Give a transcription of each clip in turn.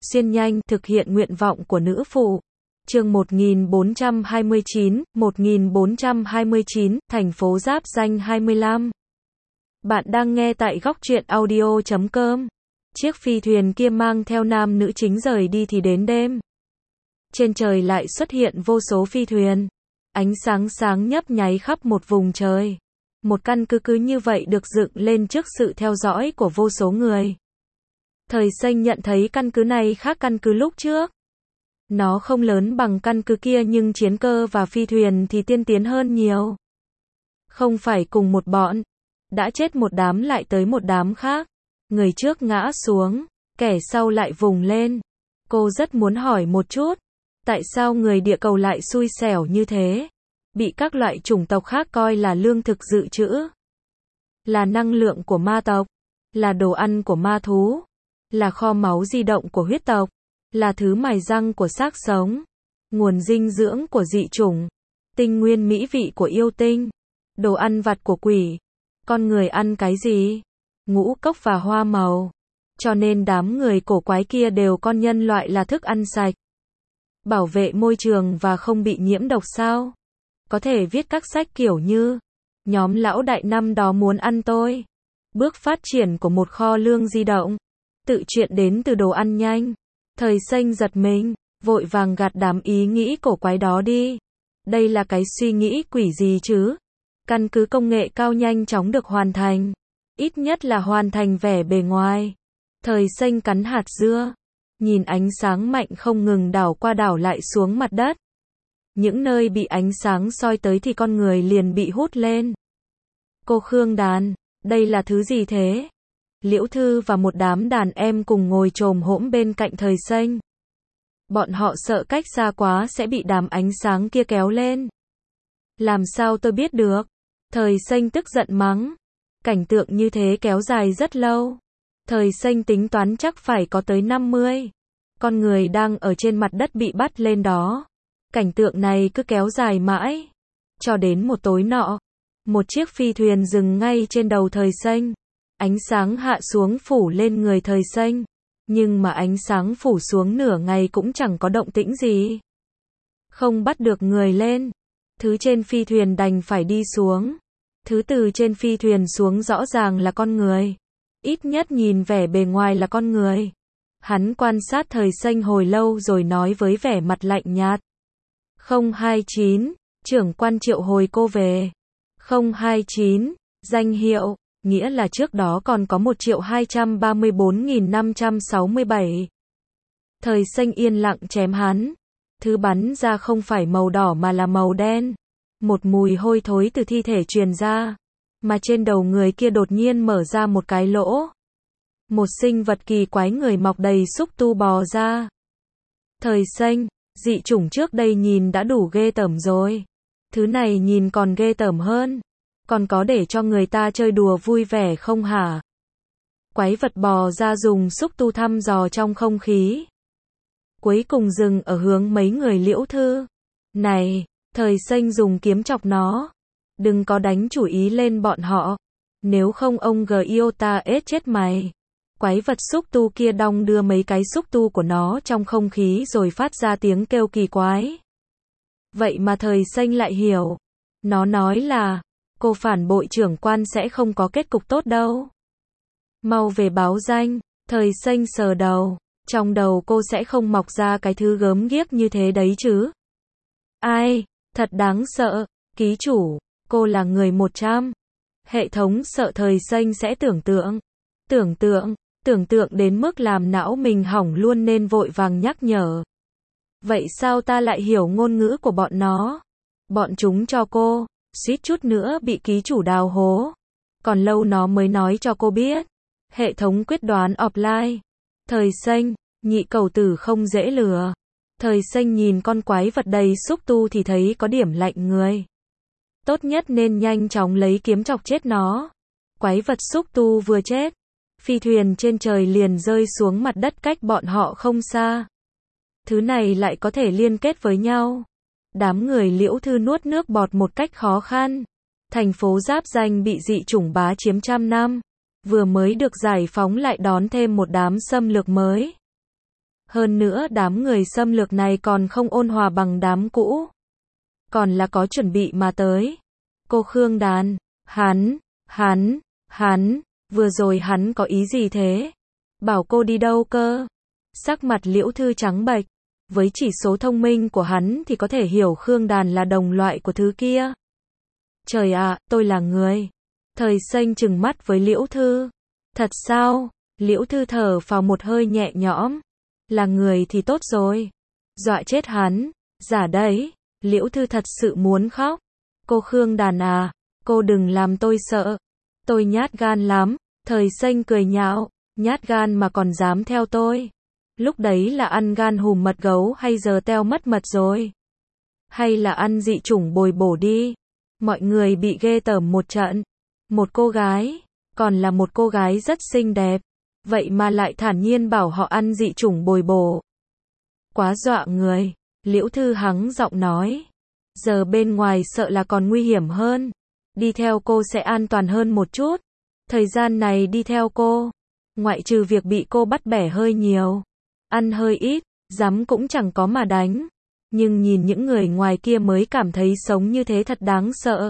xuyên nhanh, thực hiện nguyện vọng của nữ phụ. Chương 1429, thành phố Giáp Ranh 25. Bạn đang nghe tại góc truyện audio.com. Chiếc phi thuyền kia mang theo nam nữ chính rời đi thì đến đêm. Trên trời lại xuất hiện vô số phi thuyền. Ánh sáng sáng nhấp nháy khắp một vùng trời. Một căn cứ như vậy được dựng lên trước sự theo dõi của vô số người. Thời Xanh nhận thấy căn cứ này khác căn cứ lúc trước. Nó không lớn bằng căn cứ kia nhưng chiến cơ và phi thuyền thì tiên tiến hơn nhiều. Không phải cùng một bọn. Đã chết một đám lại tới một đám khác. Người trước ngã xuống, kẻ sau lại vùng lên. Cô rất muốn hỏi một chút. Tại sao người địa cầu lại xui xẻo như thế? Bị các loại chủng tộc khác coi là lương thực dự trữ. Là năng lượng của ma tộc. Là đồ ăn của ma thú. Là kho máu di động của huyết tộc. Là thứ mài răng của xác sống. Nguồn dinh dưỡng của dị chủng. Tinh nguyên mỹ vị của yêu tinh. Đồ ăn vặt của quỷ. Con người ăn cái gì? Ngũ cốc và hoa màu. Cho nên đám người cổ quái kia đều coi nhân loại là thức ăn sạch. Bảo vệ môi trường và không bị nhiễm độc sao? Có thể viết các sách kiểu như nhóm lão đại năm đó muốn ăn tôi. Bước phát triển của một kho lương di động. Tự truyện đến từ đồ ăn nhanh. Thời Xanh giật mình, vội vàng gạt đám ý nghĩ cổ quái đó đi. Đây là cái suy nghĩ quỷ gì chứ? Căn cứ công nghệ cao nhanh chóng được hoàn thành. Ít nhất là hoàn thành vẻ bề ngoài. Thời Xanh cắn hạt dưa. Nhìn ánh sáng mạnh không ngừng đảo qua đảo lại xuống mặt đất. Những nơi bị ánh sáng soi tới thì con người liền bị hút lên. Cô Khương Đàn, đây là thứ gì thế? Liễu Thư và một đám đàn em cùng ngồi chồm hổm bên cạnh Thời Xanh. Bọn họ sợ cách xa quá sẽ bị đám ánh sáng kia kéo lên. Làm sao tôi biết được? Thời Xanh tức giận mắng. Cảnh tượng như thế kéo dài rất lâu. Thời Xanh tính toán chắc phải có tới 50. Con người đang ở trên mặt đất bị bắt lên đó. Cảnh tượng này cứ kéo dài mãi. Cho đến một tối nọ. Một chiếc phi thuyền dừng ngay trên đầu Thời Xanh. Ánh sáng hạ xuống phủ lên người Thời Xanh. Nhưng mà ánh sáng phủ xuống nửa ngày cũng chẳng có động tĩnh gì. Không bắt được người lên. Thứ trên phi thuyền đành phải đi xuống. Thứ từ trên phi thuyền xuống rõ ràng là con người. Ít nhất nhìn vẻ bề ngoài là con người. Hắn quan sát Thời Xanh hồi lâu rồi nói với vẻ mặt lạnh nhạt. 029, trưởng quan triệu hồi cô về. 029, danh hiệu, nghĩa là trước đó còn có 1.234.567. Thời Xanh yên lặng chém hắn. Thứ bắn ra không phải màu đỏ mà là màu đen. Một mùi hôi thối từ thi thể truyền ra. Mà trên đầu người kia đột nhiên mở ra một cái lỗ. Một sinh vật kỳ quái người mọc đầy xúc tu bò ra. Thời Xanh, dị chủng trước đây nhìn đã đủ ghê tởm rồi. Thứ này nhìn còn ghê tởm hơn. Còn có để cho người ta chơi đùa vui vẻ không hả? Quái vật bò ra dùng xúc tu thăm dò trong không khí. Cuối cùng dừng ở hướng mấy người Liễu Thư. Này, Thời Xanh dùng kiếm chọc nó. Đừng có đánh chủ ý lên bọn họ. Nếu không ông Giota chết mày. Quái vật xúc tu kia đong đưa mấy cái xúc tu của nó trong không khí rồi phát ra tiếng kêu kỳ quái. Vậy mà Thời Xanh lại hiểu. Nó nói là, cô phản bội trưởng quan sẽ không có kết cục tốt đâu. Mau về báo danh. Thời Xanh sờ đầu. Trong đầu cô sẽ không mọc ra cái thứ gớm ghiếc như thế đấy chứ. Ai, thật đáng sợ. Ký chủ, cô là người 100. Hệ thống sợ Thời Xanh sẽ tưởng tượng đến mức làm não mình hỏng luôn nên vội vàng nhắc nhở. Vậy sao ta lại hiểu ngôn ngữ của bọn nó? Bọn chúng cho cô, suýt chút nữa bị ký chủ đào hố. Còn lâu nó mới nói cho cô biết. Hệ thống quyết đoán offline. Thời Xanh, nhị cầu tử không dễ lừa. Thời Xanh nhìn con quái vật đầy xúc tu thì thấy có điểm lạnh người. Tốt nhất nên nhanh chóng lấy kiếm chọc chết nó. Quái vật xúc tu vừa chết. Phi thuyền trên trời liền rơi xuống mặt đất cách bọn họ không xa. Thứ này lại có thể liên kết với nhau. Đám người Liễu Thư nuốt nước bọt một cách khó khăn. Thành phố Giáp Ranh bị dị chủng bá chiếm trăm năm. Vừa mới được giải phóng lại đón thêm một đám xâm lược mới. Hơn nữa đám người xâm lược này còn không ôn hòa bằng đám cũ. Còn là có chuẩn bị mà tới. Cô Khương Đàn, hắn, vừa rồi hắn có ý gì thế? Bảo cô đi đâu cơ? Sắc mặt Liễu Thư trắng bệch. Với chỉ số thông minh của hắn thì có thể hiểu Khương Đàn là đồng loại của thứ kia. Trời ạ, tôi là người. Thời Xanh trừng mắt với Liễu Thư. Thật sao? Liễu Thư thở vào một hơi nhẹ nhõm. Là người thì tốt rồi. Dọa chết hắn. Giả đấy. Liễu Thư thật sự muốn khóc. Cô Khương Đàn à, cô đừng làm tôi sợ. Tôi nhát gan lắm. Thời Xanh cười nhạo. Nhát gan mà còn dám theo tôi. Lúc đấy là ăn gan hùm mật gấu hay giờ teo mất mật rồi? Hay là ăn dị chủng bồi bổ đi? Mọi người bị ghê tởm một trận. Một cô gái, còn là một cô gái rất xinh đẹp. Vậy mà lại thản nhiên bảo họ ăn dị chủng bồi bổ. Quá dọa người. Liễu Thư hắng giọng nói. Giờ bên ngoài sợ là còn nguy hiểm hơn. Đi theo cô sẽ an toàn hơn một chút. Thời gian này đi theo cô, ngoại trừ việc bị cô bắt bẻ hơi nhiều, ăn hơi ít, dám cũng chẳng có mà đánh. Nhưng nhìn những người ngoài kia mới cảm thấy sống như thế thật đáng sợ.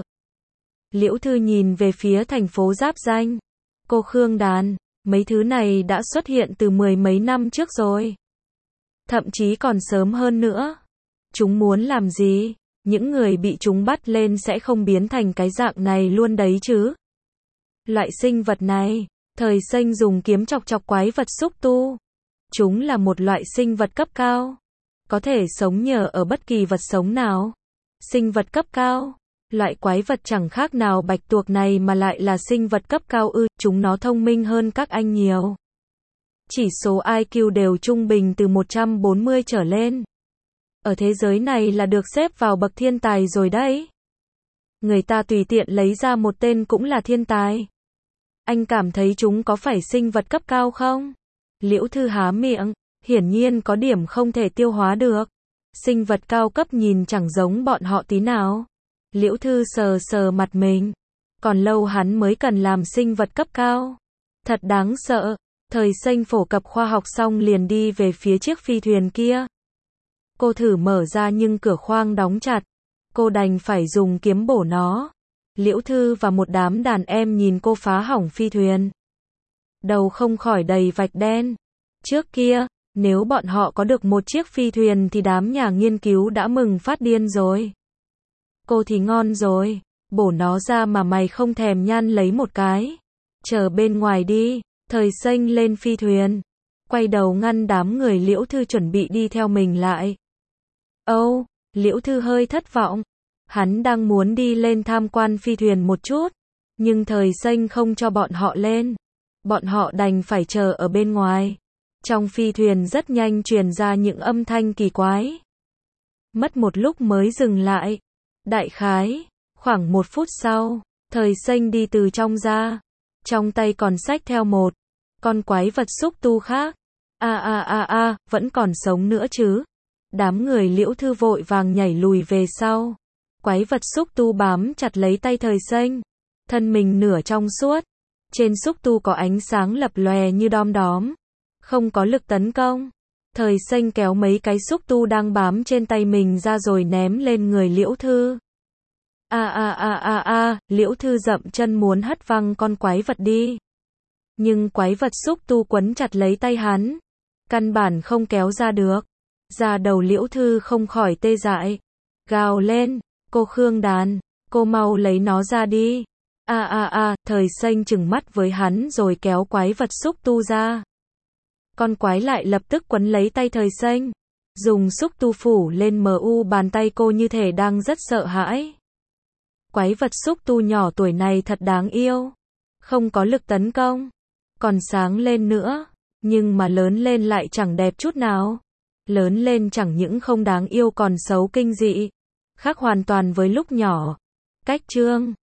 Liễu Thư nhìn về phía thành phố giáp ranh. Cô Khương Đàn, mấy thứ này đã xuất hiện từ 10 mấy năm trước rồi. Thậm chí còn sớm hơn nữa. Chúng muốn làm gì? Những người bị chúng bắt lên sẽ không biến thành cái dạng này luôn đấy chứ. Loại sinh vật này, Thời Xanh dùng kiếm chọc chọc quái vật xúc tu. Chúng là một loại sinh vật cấp cao. Có thể sống nhờ ở bất kỳ vật sống nào. Sinh vật cấp cao. Loại quái vật chẳng khác nào bạch tuộc này mà lại là sinh vật cấp cao ư, chúng nó thông minh hơn các anh nhiều. Chỉ số IQ đều trung bình từ 140 trở lên. Ở thế giới này là được xếp vào bậc thiên tài rồi đấy. Người ta tùy tiện lấy ra một tên cũng là thiên tài. Anh cảm thấy chúng có phải sinh vật cấp cao không? Liễu Thư há miệng, hiển nhiên có điểm không thể tiêu hóa được. Sinh vật cao cấp nhìn chẳng giống bọn họ tí nào. Liễu Thư sờ sờ mặt mình. Còn lâu hắn mới cần làm sinh vật cấp cao. Thật đáng sợ. Thời Xanh phổ cập khoa học xong liền đi về phía chiếc phi thuyền kia. Cô thử mở ra nhưng cửa khoang đóng chặt. Cô đành phải dùng kiếm bổ nó. Liễu Thư và một đám đàn em nhìn cô phá hỏng phi thuyền. Đầu không khỏi đầy vạch đen. Trước kia, nếu bọn họ có được một chiếc phi thuyền thì đám nhà nghiên cứu đã mừng phát điên rồi. Cô thì ngon rồi. Bổ nó ra mà mày không thèm nhăn lấy một cái. Chờ bên ngoài đi. Thời Xanh lên phi thuyền. Quay đầu ngăn đám người Liễu Thư chuẩn bị đi theo mình lại. Liễu Thư hơi thất vọng. Hắn đang muốn đi lên tham quan phi thuyền một chút. Nhưng Thời Xanh không cho bọn họ lên. Bọn họ đành phải chờ ở bên ngoài. Trong phi thuyền rất nhanh truyền ra những âm thanh kỳ quái. Mất một lúc mới dừng lại. Đại khái, khoảng 1 phút sau, Thời Xanh đi từ trong ra. Trong tay còn xách theo một con quái vật xúc tu khác. Vẫn còn sống nữa chứ. Đám người Liễu Thư vội vàng nhảy lùi về sau. Quái vật xúc tu bám chặt lấy tay Thời Xanh. Thân mình nửa trong suốt. Trên xúc tu có ánh sáng lập lòe như đom đóm. Không có lực tấn công. Thời Xanh kéo mấy cái xúc tu đang bám trên tay mình ra rồi ném lên người Liễu Thư. Liễu Thư dậm chân muốn hất văng con quái vật đi. Nhưng quái vật xúc tu quấn chặt lấy tay hắn. Căn bản không kéo ra được. Da đầu Liễu Thư không khỏi tê dại. Gào lên, cô Khương Đàn, cô mau lấy nó ra đi. Thời Xanh trừng mắt với hắn rồi kéo quái vật xúc tu ra. Con quái lại lập tức quấn lấy tay Thời Xanh. Dùng xúc tu phủ lên bàn tay cô như thể đang rất sợ hãi. Quái vật xúc tu nhỏ tuổi này thật đáng yêu. Không có lực tấn công. Còn sáng lên nữa. Nhưng mà lớn lên lại chẳng đẹp chút nào. Lớn lên chẳng những không đáng yêu còn xấu kinh dị. Khác hoàn toàn với lúc nhỏ. Cách chương